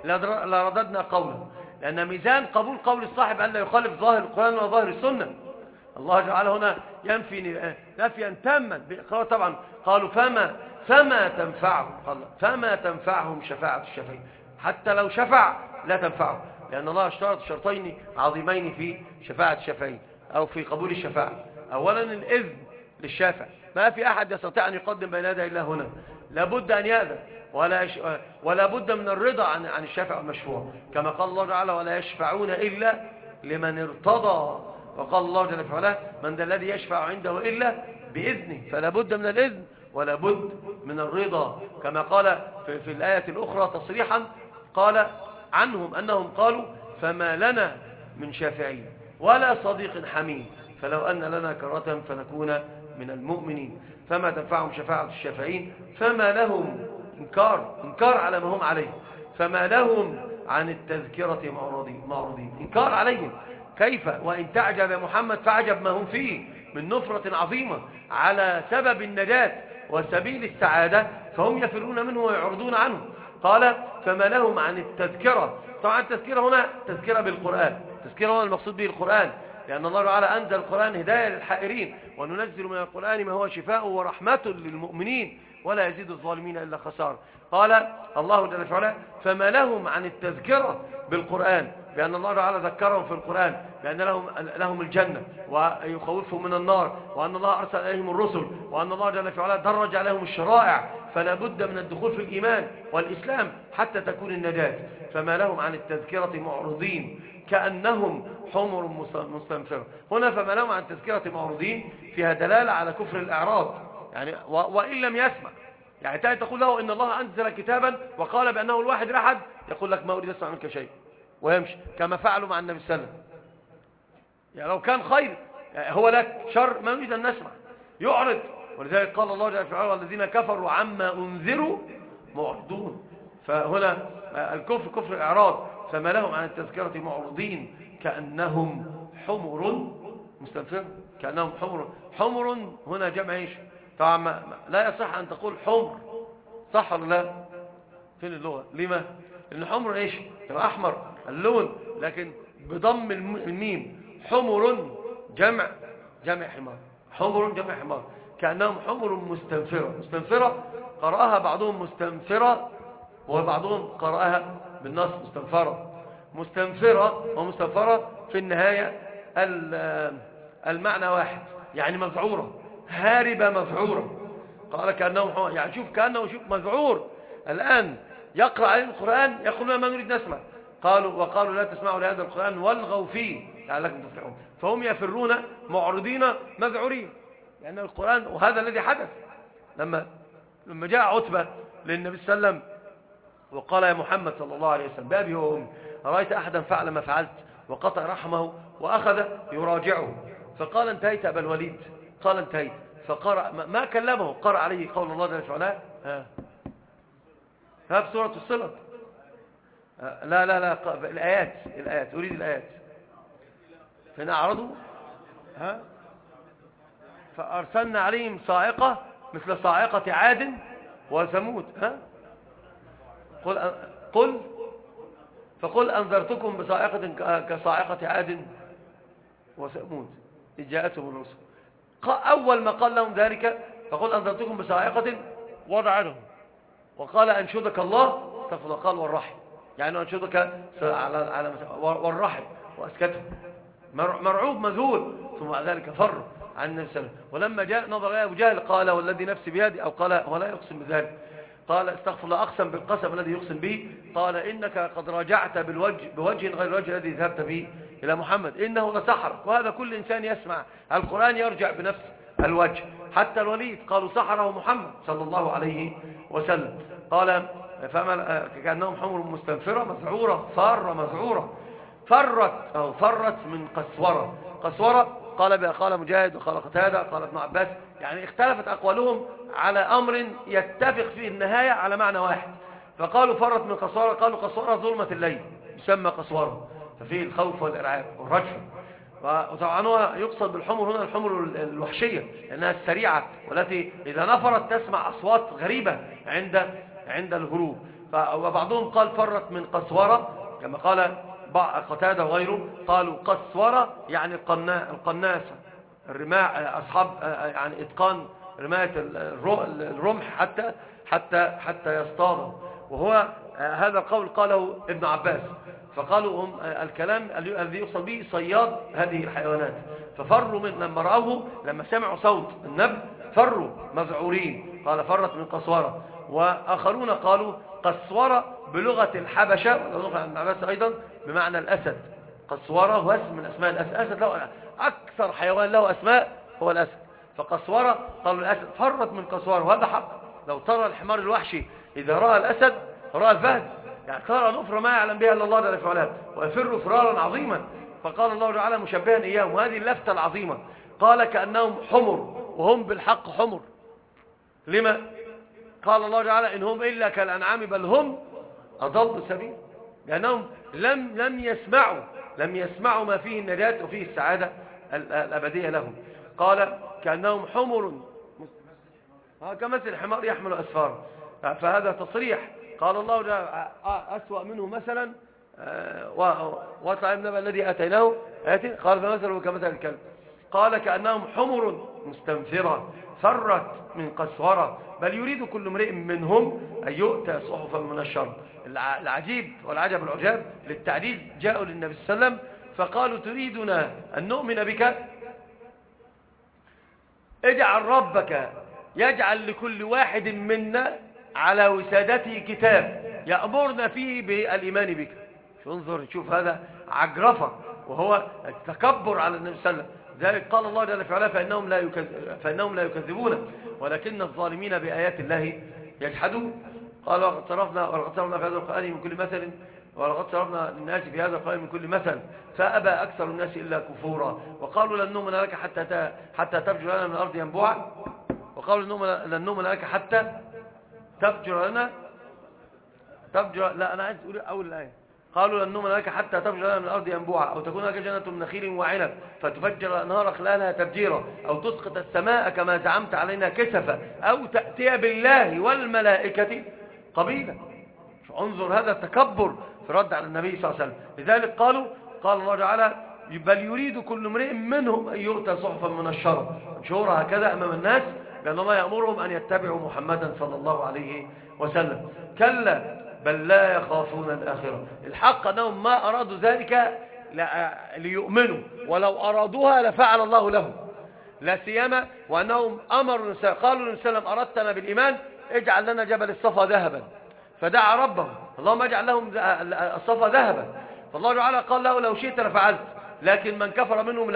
لرددنا قوله لأن ميزان قبول قول الصاحب أن لا يخالف ظاهر القرآن ولا ظاهر السنة. الله تعالى هنا ينفي نفيا تاما طبعا. قالوا فما فما تنفعهم فما تنفعهم شفاعة الشافعين. حتى لو شفع لا تنفعه لأن الله اشترط شرطين عظيمين في شفاعة الشافعين أو في قبول الشفاعة. أولا الإذن للشافع. ما في أحد يستطيع أن يقدم بين يدي الله هنا لابد أن يأذن ولا يش... ولا بد من الرضا عن عن الشافع المشفوع كما قال الله تعالى ولا يشفعون إلا لمن ارتضى. وقال الله جل وعلا من ذا الذي يشفع عنده إلا بإذنه. فلا بد من الإذن ولا بد من الرضا كما قال في, في الآية الأخرى تصريحا قال عنهم أنهم قالوا فما لنا من شافعين ولا صديق حميم فلو أن لنا كرة فنكون من المؤمنين. فما تنفعهم شفاعة الشافعين فما لهم إنكار إنكار على ما هم عليه. فما لهم عن التذكرة معرضين إنكار عليهم. كيف وإن تعجب يا محمد فعجب ما هم فيه من نفرة عظيمة على سبب النجاة وسبيل السعادة فهم يفرون منه ويعرضون عنه. قال فما لهم عن التذكرة. طبعا التذكرة هنا تذكرة بالقرآن. التذكرة هنا المقصود به القرآن لأن الله تعالى أنزل القرآن هداية للحائرين وننزل من القرآن ما هو شفاء ورحمة للمؤمنين ولا يزيد الظالمين إلا خسارة. قال الله جل وعلا فما لهم عن التذكرة بالقرآن بأن الله تعالى ذكرهم في القرآن بأن لهم, لهم الجنة ويخوفهم من النار وأن الله أرسل إليهم الرسل وأن الله جل وعلا درج عليهم الشرائع فلا بد من الدخول في الإيمان والإسلام حتى تكون النجاة. فما لهم عن التذكرة معرضين كأنهم حمر مستنفرة. هنا فما لهم عن التذكرة معرضين فيها دلالة على كفر الإعراض يعني وإن لم يسمع يعني تأتي تقول له إن الله أنزل كتابا وقال بأنه الواحد الأحد يقول لك ما أريد أسمع منك شيء ويمشي كما فعلوا مع النبي صلى الله عليه وسلم. يعني لو كان خير هو لك شر ما نريد أن نسمع يعرض. ولذلك قال الله جل وعلا والذين كفروا عما أنذروا معرضون. فهنا الكفر كفر الإعراض. فما لهم عن التذكرة معرضين كأنهم حمر مستنفرة. كأنهم حمر. حمر هنا جمع ايش؟ طبعا لا يصح أن تقول حمر صح ولا لا؟ فين اللغة؟ لما؟ لأن حمر ايش؟ يبقى أحمر اللون لكن بضم الميم حمر جمع جمع حمار. حمر جمع حمار. كأنهم حمر مستنفرة. مستنفرة قرأها بعضهم مستنفرة وبعضهم قرأها بالنص مستنفرة. مستنفرة ومستنفرة في النهاية المعنى واحد، يعني مذعورة، هاربة مذعورة. قال كأنه، يعني شوف كأنه شوف مذعور الآن يقرأ عليه القرآن يقولون ما نريد نسمع. قالوا وقالوا لا تسمعوا لهذا القرآن والغوا فيه لعلكم تفلحون. فهم يفرون معرضين مذعورين لأن يعني القرآن، وهذا الذي حدث لما لما جاء عتبة للنبي صلى الله عليه وسلم وقال يا محمد صلى الله عليه وسلم بأبي وأمي أرأيت أحدا فعل ما فعلت وقطع رحمه وأخذ يراجعه، فقال انتهيت أبا الوليد؟ قال انتهيت. فقرأ ما كلمه، قرأ عليه قول الله جل وعلا ها ها في سورة الصلة. لا لا لا الآيات الآيات أريد الآيات. فإن أعرضوا ها فأرسلنا عليهم صاعقة مثل صاعقة عاد وثمود. ها قل قل فقل أنذرتكم بصاعقة كصاعقة عاد وثمود إذ جاءتهم الرسل. أول ما قال لهم ذلك فقل أنذرتكم بصاعقة وضع لهم وقال أنشدك الله استغفر الله، قال والرحم، يعني أنشدك على على والرحم وأسكته مرعوب مذهول. ثم بعد ذلك فر عن النبي صلى الله عليه وسلم. ولما جاء نظر إليه أبو جهل قال والذي نفسي بيدي، أو قال ولا يقسم بذلك، قال استغفر الله أقسم بالقسم الذي يقسم به، قال إنك قد راجعت بالوجه بوجه غير الوجه الذي ذهبت به إلى محمد، إنه لسحرك. وهذا كل إنسان يسمع القرآن يرجع بنفس الوجه. حتى الوليد قالوا سحره محمد صلى الله عليه وسلم. قال فما كأنهم حمر مستنفرة مذعورة فار مذعورة فرت أو فرت من قسورة. قسورة قال قال مجاهد وقال قتادة قال ابن عباس، يعني اختلفت أقوالهم على أمر يتفق فيه النهاية على معنى واحد. فقالوا فرت من قسورة، قالوا قسورة ظلمة الليل يسمى قسورة، ففيه الخوف والإرعاب والرجفة. وطبعا هو يقصد بالحمر هنا الحمر الوحشية لأنها السريعة والتي إذا نفرت تسمع أصوات غريبة عند عند الهروب. وبعضهم قال فرت من قسورة كما قال قتادة وغيره، قالوا قسورة يعني القناسة الرماع أصحاب يعني إتقان رماية الرمح حتى حتى حتى يصطادوا. وهو هذا القول قاله ابن عباس. فقالوا هم الكلام الذي يقصد به صياد هذه الحيوانات. ففروا من لما رأوه لما سمعوا صوت النبل فروا مذعورين. قال فرت من قسورة. وآخرون قالوا قسورة بلغة الحبشة ولغة ابن عباس أيضا بمعنى الأسد. قسورة هو اسم من أسماء الأسد. أسد له أكثر حيوان له أسماء هو الأسد. فقسورة قالوا الأسد فرت من قسورة، وهذا حق. لو ترى الحمار الوحشي إذا رأى الأسد رأى الفهد، يعني ترى نفر ما يعلم بها إلا الله جل وعلا ويفر فرارا عظيما. فقال الله تعالى مشبها إياهم، وهذه اللفتة العظيمة قال كأنهم حمر وهم بالحق حمر. لما؟ قال الله تعالى إن هم إلا كالأنعام بل هم أضل سبيل، لأنهم لم لم يسمعوا لم يسمعوا ما فيه النجاة وفيه السعادة الأبدية لهم. قال كأنهم حمر كمثل الحمار يحمل أسفار. فهذا تصريح. قال الله تعالى أسوأ منه مثلا وطعم النبأ الذي أتيناه قال فمثله كمثل الكلب. قال كأنهم حمر مستنفرة فرت من قسورة بل يريد كل امرئ منهم أن يؤتى صحفا منشرة. العجيب والعجب العجاب للتعديل جاءوا للنبي صلى الله عليه وسلم فقالوا تريدنا أن نؤمن بك؟ اجعل ربك يجعل لكل واحد منا على وسادته كتاب يأمرنا فيه بالإيمان بك. شو انظر شوف هذا عجرفة وهو التكبر على النبي صلى الله عليه وسلم. ذلك قال الله جل وعلا فإنهم لا يكذب فإنهم لا يكذبون ولكن الظالمين بآيات الله يجحدون. قال ولقد صرفنا ولقد صرفنا في هذا القرآن من كل مثل ولقد صرفنا للناس في هذا القرآن من كل مثل فأبى أكثر الناس إلا كفورا. وقالوا لن نؤمن لك حتى حتى تفجر لنا من الأرض ينبوعا. وقالوا لن نؤمن لك حتى تفجر لنا تفجر لا أنا عايز أقول أول الآية. قالوا لن نؤمن لك حتى تفجر لنا من الأرض ينبوعا أو تكون لك جنة من نخيل وعنب فتفجر الأنهار خلالها تفجيرا أو تسقط السماء كما زعمت علينا كسفا أو تأتي بالله والملائكة قبيلا. انظر هذا التكبر في رد على النبي صلى الله عليه وسلم. لذلك قالوا قال الله تعالى بل يريد كل امرئ منهم أن يؤتى صحفا منشرة منشورة هكذا أمام الناس لأن الله يأمرهم أن يتبعوا محمدا صلى الله عليه وسلم. كلا بل لا يخافون الآخرة. الحق أنهم ما أرادوا ذلك ليؤمنوا، ولو أرادوها لفعل الله لهم، لا سيما وأنهم أمروا قالوا للنبي صلى الله عليه وسلم أردتنا بالإيمان اجعل لنا جبل الصفا ذهبا، فدعا ربه اللهم اجعل لهم الصفا ذهبا، فالله تعالى قال له لو شئت لفعلت، لكن من كفر منهم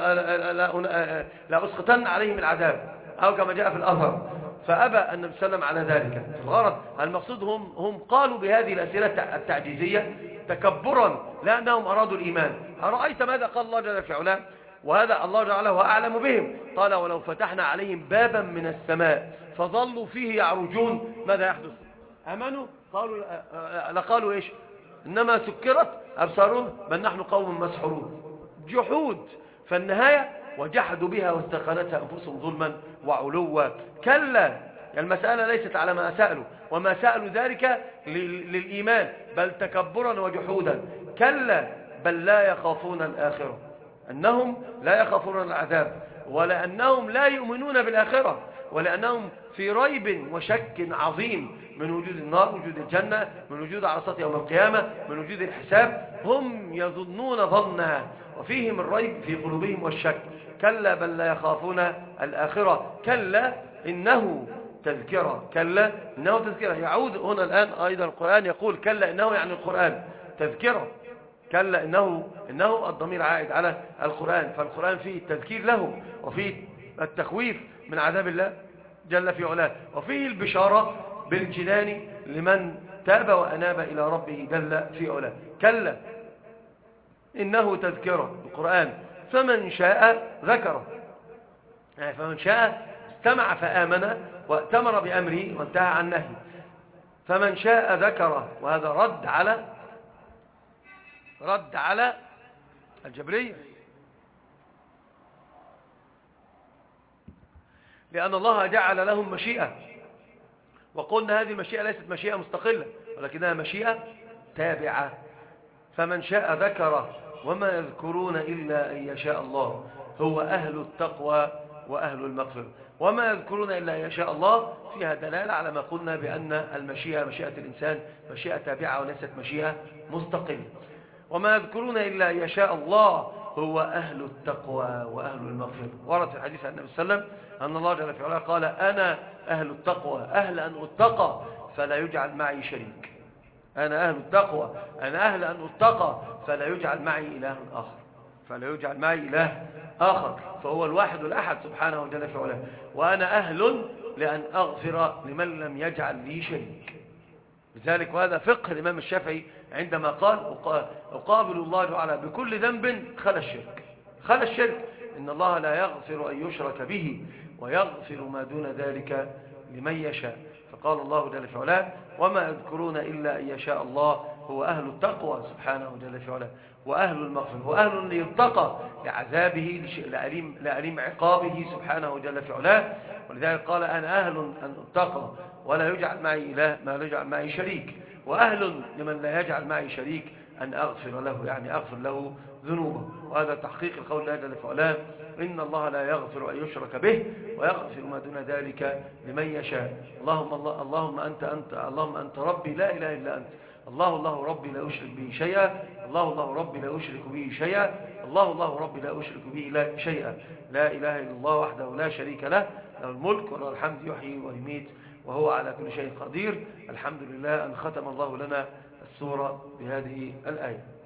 لأسقطن عليهم العذاب أو كما جاء في الأثر، فأبى النبي صلى الله عليه وسلم على ذلك. الغرض المقصود هم, هم قالوا بهذه الأسئلة التعجيزية تكبرا لأنهم أرادوا الإيمان. أرأيت ماذا قال الله جل في علاه؟ وهذا الله جعله هو أعلم بهم. قال ولو فتحنا عليهم بابا من السماء فظلوا فيه يعرجون ماذا يحدث؟ أمنوا؟ قالوا لقالوا إيش؟ إنما سكرت أبصارهم بل نحن قوم مسحورون. جحود. فالنهاية وجحدوا بها واستخانتها أنفسهم ظلما وعلوا. كلا، المسألة ليست على ما سألوا، وما سألوا ذلك للإيمان بل تكبرا وجحودا. كلا بل لا يخافون الآخرة، أنهم لا يخافون العذاب، ولأنهم لا يؤمنون بالآخرة، ولأنهم في ريب وشك عظيم من وجود النار، وجود الجنة، من وجود عرصات يوم القيامة، من وجود الحساب. هم يظنون ظنا وفيهم الريب في قلوبهم والشك. كلا بل لا يخافون الآخرة. كلا إنه تذكرة. كلا إنه تذكرة. يعود هنا الآن أيضا القرآن يقول كلا إنه يعني القرآن تذكرة. كلا إنه إنه الضمير عائد على القرآن، فالقرآن فيه التذكير له، وفيه التخويف من عذاب الله جل في علاه، وفيه البشارة بالجنان لمن تاب وأناب إلى ربه جل في علاه. كلا إنه تذكرة القرآن، فمن شاء ذكره، يعني فمن شاء استمع فآمن واتمر بأمره وانتهى عن نهيه. فمن شاء ذكره، وهذا رد على رد على الجبرية، لأن الله جعل لهم مشيئة، وقلنا هذه المشيئة ليست مشيئة مستقلة ولكنها مشيئة تابعة. فمن شاء ذكره وما يذكرون إلا أن يشاء الله، هو أهل التقوى وأهل المغفرة. وما يذكرون إلا أن يشاء الله فيها دلالة على ما قلنا بأن المشيئة مشيئة الإنسان مشيئة تابعة وليست مشيئة مستقلة. وما يذكرون إلا أن يشاء الله هو أهل التقوى وأهل المغفرة. ورد في الحديث عن النبي صلى الله عليه وسلم أن الله جل في علاه قال أنا أهل التقوى، أهل أن أتقى فلا يجعل معي شريك. أنا أهل التقوى، أنا أهل أن أتقى فلا يجعل معي إله آخر، فلا يجعل معي إله آخر، فهو الواحد الأحد سبحانه جل في علاه. وأنا أهل لأن أغفر لمن لم يجعل لي شريك. لذلك وهذا فقه الإمام الشافعي عندما قال أقابل الله تعالى بكل ذنب خلا الشرك. خلا الشرك إن الله لا يغفر أن يشرك به ويغفر ما دون ذلك لمن يشاء. فقال الله جل في علاه وما يذكرون إلا أن يشاء الله هو أهل التقوى سبحانه جل في علاه وأهل المغفرة، وأهل ليتقى لعذابه لأليم, لأليم عقابه سبحانه جل في علاه. ولذلك قال أنا أهل أن أتقى ولا يجعل معي إله ما لا يجعل معي شريك، وأهل لمن لا يجعل معي شريك أن أغفر له، يعني أغفر له ذنوبه. وهذا تحقيق القول الله جل في علاه إن الله لا يغفر أن يشرك به ويغفر ما دون ذلك لمن يشاء. اللهم الله اللهم أنت أنت اللهم أنت ربي لا إله إلا أنت، الله الله ربي لا أشرك به شيئا، الله الله ربي لا أشرك به شيئا، الله الله ربي لا أشرك به لا شيئا، لا إله إلا الله وحده لا شريك له، له الملك وله الحمد يحيي ويميت وهو على كل شيء قدير. الحمد لله أن ختم الله لنا السورة بهذه الآية.